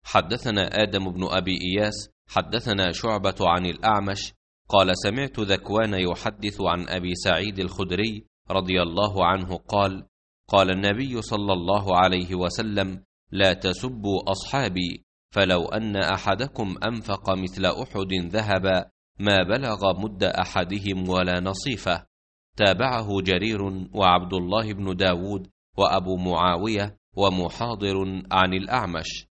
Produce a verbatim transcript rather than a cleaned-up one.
حدثنا آدم بن أبي إياس حدثنا شعبة عن الأعمش قال سمعت ذكوان يحدث عن أبي سعيد الخدري رضي الله عنه قال قال النبي صلى الله عليه وسلم لا تسبوا أصحابي فلو أن أحدكم أنفق مثل أحد ذهبا ما بلغ مد أحدهم ولا نصيفه. تابعه جرير وعبد الله بن داود وأبو معاوية ومحاضر عن الأعمش.